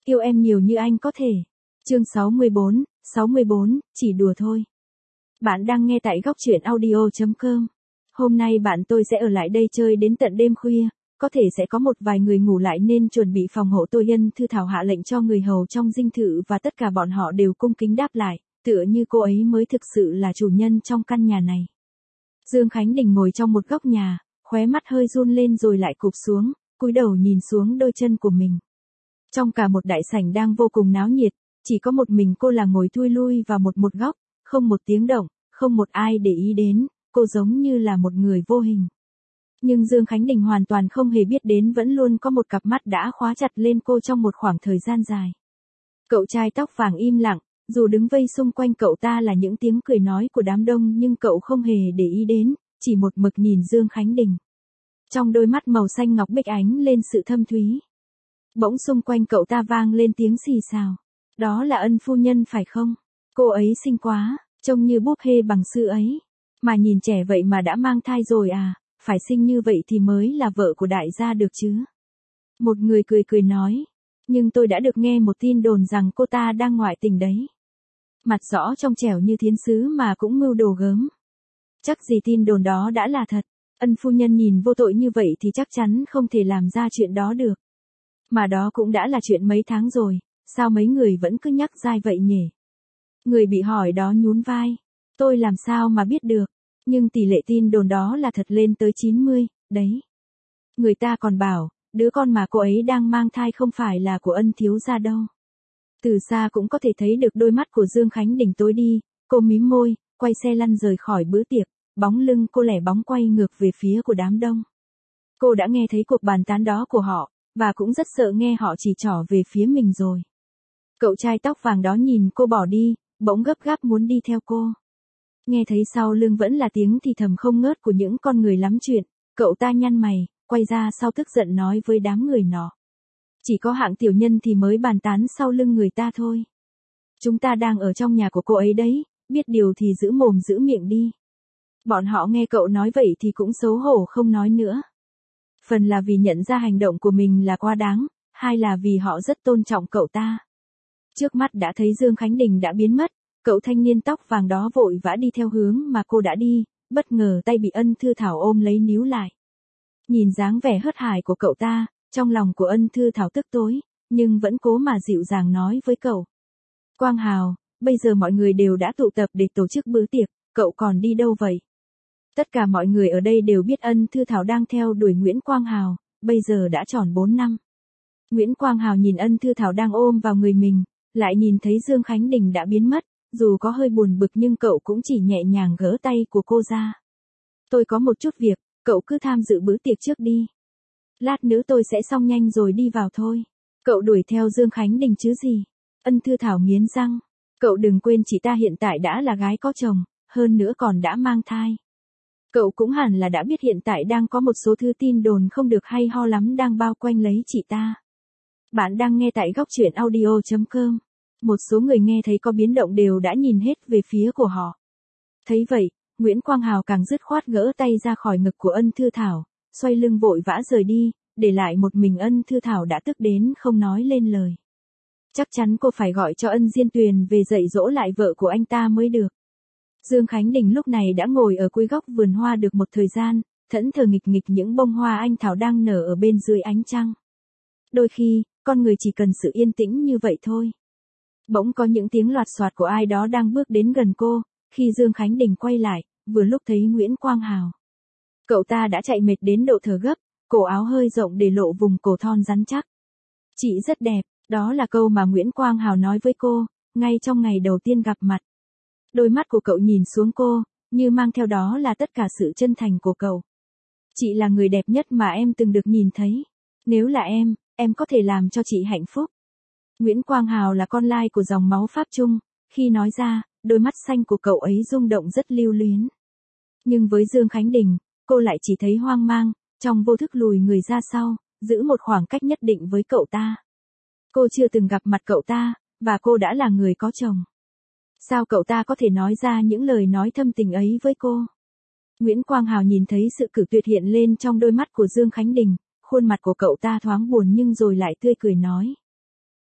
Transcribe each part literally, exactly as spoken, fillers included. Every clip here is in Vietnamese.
yêu em nhiều như anh có thể. Chương sáu mươi bốn, sáu mươi bốn, chỉ đùa thôi. Bạn đang nghe tại góc truyện audio chấm com. Hôm nay bạn tôi sẽ ở lại đây chơi đến tận đêm khuya, có thể sẽ có một vài người ngủ lại nên chuẩn bị phòng hộ. Tôi Ân Thư Thảo hạ lệnh cho người hầu trong dinh thự và tất cả bọn họ đều cung kính đáp lại, tựa như cô ấy mới thực sự là chủ nhân trong căn nhà này. Dương Khánh Đình ngồi trong một góc nhà, khóe mắt hơi run lên rồi lại cụp xuống, cúi đầu nhìn xuống đôi chân của mình. Trong cả một đại sảnh đang vô cùng náo nhiệt, chỉ có một mình cô là ngồi thui lui vào một một góc, không một tiếng động, không một ai để ý đến, cô giống như là một người vô hình. Nhưng Dương Khánh Đình hoàn toàn không hề biết đến vẫn luôn có một cặp mắt đã khóa chặt lên cô trong một khoảng thời gian dài. Cậu trai tóc vàng im lặng, dù đứng vây xung quanh cậu ta là những tiếng cười nói của đám đông nhưng cậu không hề để ý đến, chỉ một mực nhìn Dương Khánh Đình. Trong đôi mắt màu xanh ngọc bích ánh lên sự thâm thúy. Bỗng xung quanh cậu ta vang lên tiếng xì xào. Đó là Ân phu nhân phải không? Cô ấy xinh quá, trông như búp bê bằng sứ ấy. Mà nhìn trẻ vậy mà đã mang thai rồi à, phải xinh như vậy thì mới là vợ của đại gia được chứ. Một người cười cười nói, nhưng tôi đã được nghe một tin đồn rằng cô ta đang ngoại tình đấy. Mặt rõ trong trẻo như thiến sứ mà cũng mưu đồ gớm. Chắc gì tin đồn đó đã là thật. Ân phu nhân nhìn vô tội như vậy thì chắc chắn không thể làm ra chuyện đó được. Mà đó cũng đã là chuyện mấy tháng rồi, sao mấy người vẫn cứ nhắc dai vậy nhỉ? Người bị hỏi đó nhún vai. Tôi làm sao mà biết được, nhưng tỷ lệ tin đồn đó là thật lên tới chín mươi, đấy. Người ta còn bảo, đứa con mà cô ấy đang mang thai không phải là của Ân thiếu gia đâu. Từ xa cũng có thể thấy được đôi mắt của Dương Khánh Đình tối đi, cô mím môi, quay xe lăn rời khỏi bữa tiệc, bóng lưng cô lẻ bóng quay ngược về phía của đám đông. Cô đã nghe thấy cuộc bàn tán đó của họ, và cũng rất sợ nghe họ chỉ trỏ về phía mình rồi. Cậu trai tóc vàng đó nhìn cô bỏ đi, bỗng gấp gáp muốn đi theo cô. Nghe thấy sau lưng vẫn là tiếng thì thầm không ngớt của những con người lắm chuyện, cậu ta nhăn mày, quay ra sau tức giận nói với đám người nọ. Chỉ có hạng tiểu nhân thì mới bàn tán sau lưng người ta thôi. Chúng ta đang ở trong nhà của cô ấy đấy, biết điều thì giữ mồm giữ miệng đi. Bọn họ nghe cậu nói vậy thì cũng xấu hổ không nói nữa. Phần là vì nhận ra hành động của mình là quá đáng, hai là vì họ rất tôn trọng cậu ta. Trước mắt đã thấy Dương Khánh Đình đã biến mất, cậu thanh niên tóc vàng đó vội vã đi theo hướng mà cô đã đi, bất ngờ tay bị Ân Thư Thảo ôm lấy níu lại. Nhìn dáng vẻ hớt hải của cậu ta, trong lòng của Ân Thư Thảo tức tối, nhưng vẫn cố mà dịu dàng nói với cậu. Quang Hào, bây giờ mọi người đều đã tụ tập để tổ chức bữa tiệc, cậu còn đi đâu vậy? Tất cả mọi người ở đây đều biết Ân Thư Thảo đang theo đuổi Nguyễn Quang Hào, bây giờ đã tròn bốn năm. Nguyễn Quang Hào nhìn Ân Thư Thảo đang ôm vào người mình, lại nhìn thấy Dương Khánh Đình đã biến mất, dù có hơi buồn bực nhưng cậu cũng chỉ nhẹ nhàng gỡ tay của cô ra. Tôi có một chút việc, cậu cứ tham dự bữa tiệc trước đi. Lát nữa tôi sẽ xong nhanh rồi đi vào thôi. Cậu đuổi theo Dương Khánh Đình chứ gì? Ân Thư Thảo nghiến răng. Cậu đừng quên chị ta hiện tại đã là gái có chồng, hơn nữa còn đã mang thai. Cậu cũng hẳn là đã biết hiện tại đang có một số thứ tin đồn không được hay ho lắm đang bao quanh lấy chị ta. Bạn đang nghe tại góc truyện audio chấm com. Một số người nghe thấy có biến động đều đã nhìn hết về phía của họ. Thấy vậy, Nguyễn Quang Hào càng dứt khoát gỡ tay ra khỏi ngực của Ân Thư Thảo, xoay lưng vội vã rời đi, để lại một mình Ân Thư Thảo đã tức đến không nói lên lời. Chắc chắn cô phải gọi cho Ân Diên Tuyền về dạy dỗ lại vợ của anh ta mới được. Dương Khánh Đình lúc này đã ngồi ở cuối góc vườn hoa được một thời gian, thẫn thờ nghịch nghịch những bông hoa anh thảo đang nở ở bên dưới ánh trăng. Đôi khi, con người chỉ cần sự yên tĩnh như vậy thôi. Bỗng có những tiếng loạt soạt của ai đó đang bước đến gần cô, khi Dương Khánh Đình quay lại, vừa lúc thấy Nguyễn Quang Hào. Cậu ta đã chạy mệt đến độ thở gấp, cổ áo hơi rộng để lộ vùng cổ thon rắn chắc. Chị rất đẹp, đó là câu mà Nguyễn Quang Hào nói với cô, ngay trong ngày đầu tiên gặp mặt. Đôi mắt của cậu nhìn xuống cô, như mang theo đó là tất cả sự chân thành của cậu. Chị là người đẹp nhất mà em từng được nhìn thấy. Nếu là em, em có thể làm cho chị hạnh phúc. Nguyễn Quang Hào là con lai của dòng máu Pháp Trung, khi nói ra, đôi mắt xanh của cậu ấy rung động rất lưu luyến. Nhưng với Dương Khánh Đình, cô lại chỉ thấy hoang mang, trong vô thức lùi người ra sau, giữ một khoảng cách nhất định với cậu ta. Cô chưa từng gặp mặt cậu ta, và cô đã là người có chồng. Sao cậu ta có thể nói ra những lời nói thâm tình ấy với cô? Nguyễn Quang Hào nhìn thấy sự cử tuyệt hiện lên trong đôi mắt của Dương Khánh Đình, khuôn mặt của cậu ta thoáng buồn nhưng rồi lại tươi cười nói.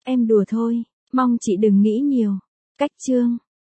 Em đùa thôi, mong chị đừng nghĩ nhiều. Cách chương